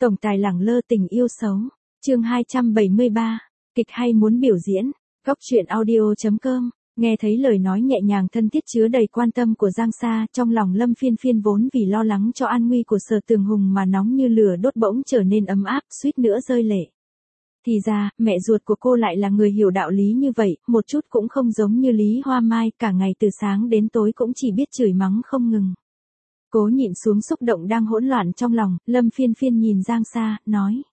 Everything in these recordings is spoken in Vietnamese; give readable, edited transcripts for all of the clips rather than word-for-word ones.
Tổng tài lẳng lơ tình yêu xấu. Chương 273. Kịch hay muốn biểu diễn. Góc truyện audio.com. Nghe thấy lời nói nhẹ nhàng thân thiết chứa đầy quan tâm của Giang Sa, trong lòng Lâm Phiên Phiên vốn vì lo lắng cho an nguy của Sở Tường Hùng mà nóng như lửa đốt bỗng trở nên ấm áp, suýt nữa rơi lệ. Thì ra, mẹ ruột của cô lại là người hiểu đạo lý như vậy, một chút cũng không giống như Lý Hoa Mai, cả ngày từ sáng đến tối cũng chỉ biết chửi mắng không ngừng. Cố nhịn xuống xúc động đang hỗn loạn trong lòng, Lâm Phiên Phiên nhìn Giang Sa, nói.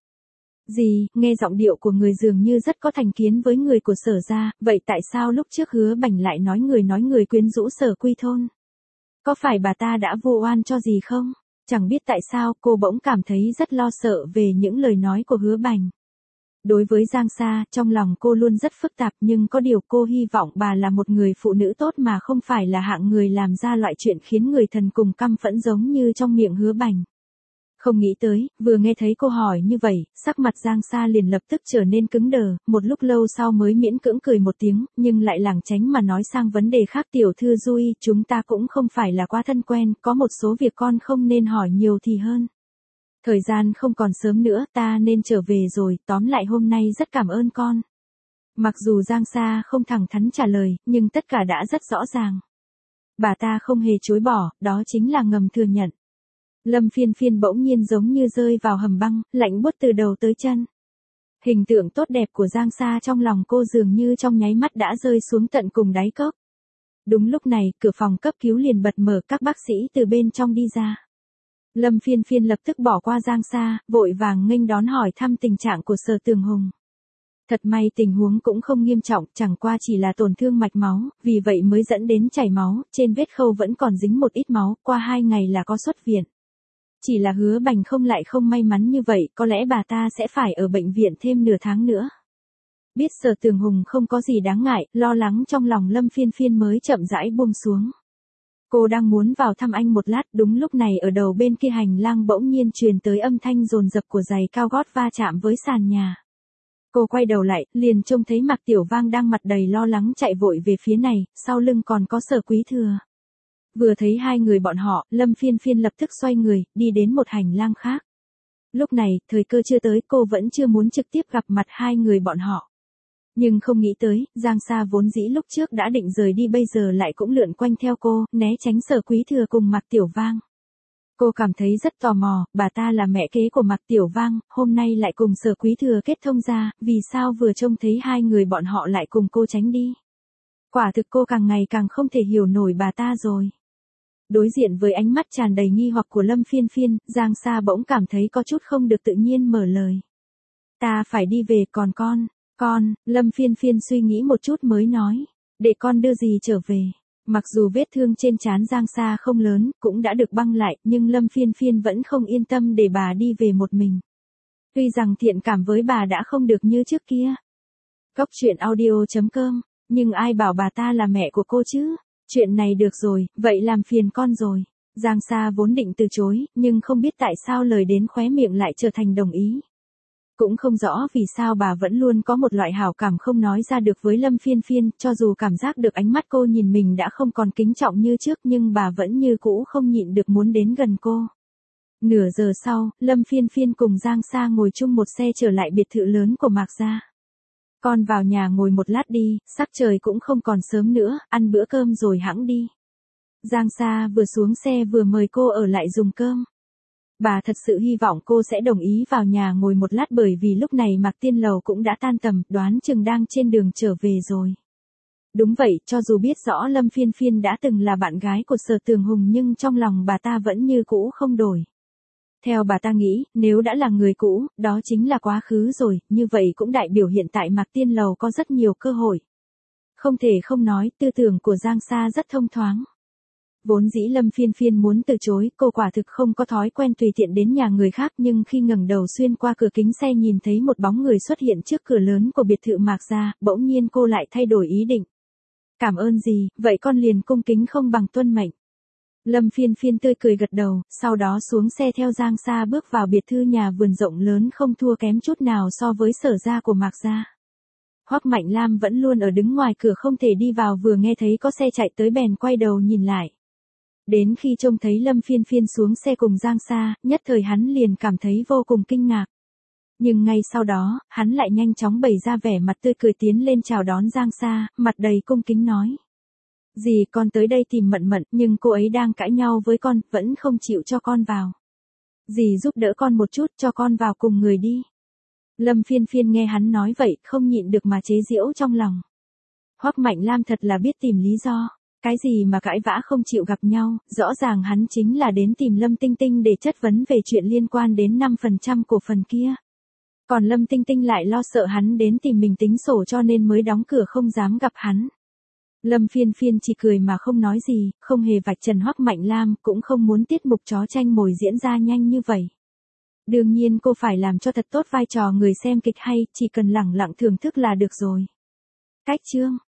Gì, nghe giọng điệu của người dường như rất có thành kiến với người của Sở gia, vậy tại sao lúc trước Hứa Bành lại nói người quyến rũ Sở Quy Thôn? Có phải bà ta đã vu oan cho gì không? Chẳng biết tại sao cô bỗng cảm thấy rất lo sợ về những lời nói của Hứa Bành. Đối với Giang Sa, trong lòng cô luôn rất phức tạp, nhưng có điều cô hy vọng bà là một người phụ nữ tốt mà không phải là hạng người làm ra loại chuyện khiến người thần cùng căm phẫn giống như trong miệng Hứa Bành. Không nghĩ tới, vừa nghe thấy cô hỏi như vậy, sắc mặt Giang Sa liền lập tức trở nên cứng đờ, một lúc lâu sau mới miễn cưỡng cười một tiếng, nhưng lại lảng tránh mà nói sang vấn đề khác. Tiểu thư Du, chúng ta cũng không phải là quá thân quen, có một số việc con không nên hỏi nhiều thì hơn. Thời gian không còn sớm nữa, ta nên trở về rồi, tóm lại hôm nay rất cảm ơn con. Mặc dù Giang Sa không thẳng thắn trả lời, nhưng tất cả đã rất rõ ràng. Bà ta không hề chối bỏ, đó chính là ngầm thừa nhận. Lâm Phiên Phiên bỗng nhiên giống như rơi vào hầm băng, lạnh buốt từ đầu tới chân. Hình tượng tốt đẹp của Giang Sa trong lòng cô dường như trong nháy mắt đã rơi xuống tận cùng đáy cốc. Đúng lúc này, cửa phòng cấp cứu liền bật mở, các bác sĩ từ bên trong đi ra. Lâm Phiên Phiên lập tức bỏ qua Giang Sa, vội vàng nghênh đón hỏi thăm tình trạng của Sở Tường Hùng. Thật may tình huống cũng không nghiêm trọng, chẳng qua chỉ là tổn thương mạch máu, vì vậy mới dẫn đến chảy máu, trên vết khâu vẫn còn dính một ít máu, qua 2 ngày là có xuất viện. Chỉ là Hứa Bành không may mắn như vậy, có lẽ bà ta sẽ phải ở bệnh viện thêm nửa tháng nữa. Biết Sở Tường Hùng không có gì đáng ngại, lo lắng trong lòng Lâm Phiên Phiên mới chậm rãi buông xuống. Cô đang muốn vào thăm anh một lát, đúng lúc này ở đầu bên kia hành lang bỗng nhiên truyền tới âm thanh dồn dập của giày cao gót va chạm với sàn nhà. Cô quay đầu lại, liền trông thấy Mạc Tiểu Vang đang mặt đầy lo lắng chạy vội về phía này, sau lưng còn có Sở Quý Thừa. Vừa thấy hai người bọn họ, Lâm Phiên Phiên lập tức xoay người, đi đến một hành lang khác. Lúc này, thời cơ chưa tới, cô vẫn chưa muốn trực tiếp gặp mặt hai người bọn họ. Nhưng không nghĩ tới, Giang Sa vốn dĩ lúc trước đã định rời đi bây giờ lại cũng lượn quanh theo cô, né tránh Sở Quý Thừa cùng Mạc Tiểu Vang. Cô cảm thấy rất tò mò, bà ta là mẹ kế của Mạc Tiểu Vang, hôm nay lại cùng Sở Quý Thừa kết thông ra, vì sao vừa trông thấy hai người bọn họ lại cùng cô tránh đi. Quả thực cô càng ngày càng không thể hiểu nổi bà ta rồi. Đối diện với ánh mắt tràn đầy nghi hoặc của Lâm Phiên Phiên, Giang Sa bỗng cảm thấy có chút không được tự nhiên mở lời. Ta phải đi về, còn con, Lâm Phiên Phiên suy nghĩ một chút mới nói, để con đưa gì trở về. Mặc dù vết thương trên trán Giang Sa không lớn, cũng đã được băng lại, nhưng Lâm Phiên Phiên vẫn không yên tâm để bà đi về một mình. Tuy rằng thiện cảm với bà đã không được như trước kia. Góc truyện audio.com, nhưng ai bảo bà ta là mẹ của cô chứ? Chuyện này được rồi, vậy làm phiền con rồi. Giang Sa vốn định từ chối, nhưng không biết tại sao lời đến khóe miệng lại trở thành đồng ý. Cũng không rõ vì sao bà vẫn luôn có một loại hảo cảm không nói ra được với Lâm Phiên Phiên, cho dù cảm giác được ánh mắt cô nhìn mình đã không còn kính trọng như trước nhưng bà vẫn như cũ không nhịn được muốn đến gần cô. Nửa giờ sau, Lâm Phiên Phiên cùng Giang Sa ngồi chung một xe trở lại biệt thự lớn của Mạc gia. Con vào nhà ngồi một lát đi, sắc trời cũng không còn sớm nữa, ăn bữa cơm rồi hẵng đi. Giang Sa vừa xuống xe vừa mời cô ở lại dùng cơm. Bà thật sự hy vọng cô sẽ đồng ý vào nhà ngồi một lát bởi vì lúc này Mạc Tiên Lầu cũng đã tan tầm, đoán chừng đang trên đường trở về rồi. Đúng vậy, cho dù biết rõ Lâm Phiên Phiên đã từng là bạn gái của Sở Tường Hùng nhưng trong lòng bà ta vẫn như cũ không đổi. Theo bà ta nghĩ, nếu đã là người cũ, đó chính là quá khứ rồi, như vậy cũng đại biểu hiện tại Mạc Tiên Lầu có rất nhiều cơ hội. Không thể không nói, tư tưởng của Giang Sa rất thông thoáng. Vốn dĩ Lâm Phiên Phiên muốn từ chối, cô quả thực không có thói quen tùy tiện đến nhà người khác nhưng khi ngẩng đầu xuyên qua cửa kính xe nhìn thấy một bóng người xuất hiện trước cửa lớn của biệt thự Mạc gia, bỗng nhiên cô lại thay đổi ý định. Cảm ơn gì, vậy con liền cung kính không bằng tuân mệnh. Lâm Phiên Phiên tươi cười gật đầu, sau đó xuống xe theo Giang Sa bước vào biệt thự nhà vườn rộng lớn không thua kém chút nào so với Sở gia của Mạc gia. Hoắc Mạnh Lam vẫn luôn ở đứng ngoài cửa không thể đi vào vừa nghe thấy có xe chạy tới bèn quay đầu nhìn lại. Đến khi trông thấy Lâm Phiên Phiên xuống xe cùng Giang Sa, nhất thời hắn liền cảm thấy vô cùng kinh ngạc. Nhưng ngay sau đó, hắn lại nhanh chóng bày ra vẻ mặt tươi cười tiến lên chào đón Giang Sa, mặt đầy cung kính nói. Dì con tới đây tìm Mận Mận, nhưng cô ấy đang cãi nhau với con, vẫn không chịu cho con vào. Dì giúp đỡ con một chút, cho con vào cùng người đi. Lâm Phiên Phiên nghe hắn nói vậy, không nhịn được mà chế giễu trong lòng. Hoắc Mạnh Lam thật là biết tìm lý do. Cái gì mà cãi vã không chịu gặp nhau, rõ ràng hắn chính là đến tìm Lâm Tinh Tinh để chất vấn về chuyện liên quan đến 5% cổ phần kia. Còn Lâm Tinh Tinh lại lo sợ hắn đến tìm mình tính sổ cho nên mới đóng cửa không dám gặp hắn. Lâm Phiên Phiên chỉ cười mà không nói gì, không hề vạch trần Hoắc Mạnh Lam, cũng không muốn tiết mục chó tranh mồi diễn ra nhanh như vậy. Đương nhiên cô phải làm cho thật tốt vai trò người xem kịch hay, chỉ cần lẳng lặng thưởng thức là được rồi. Cách chương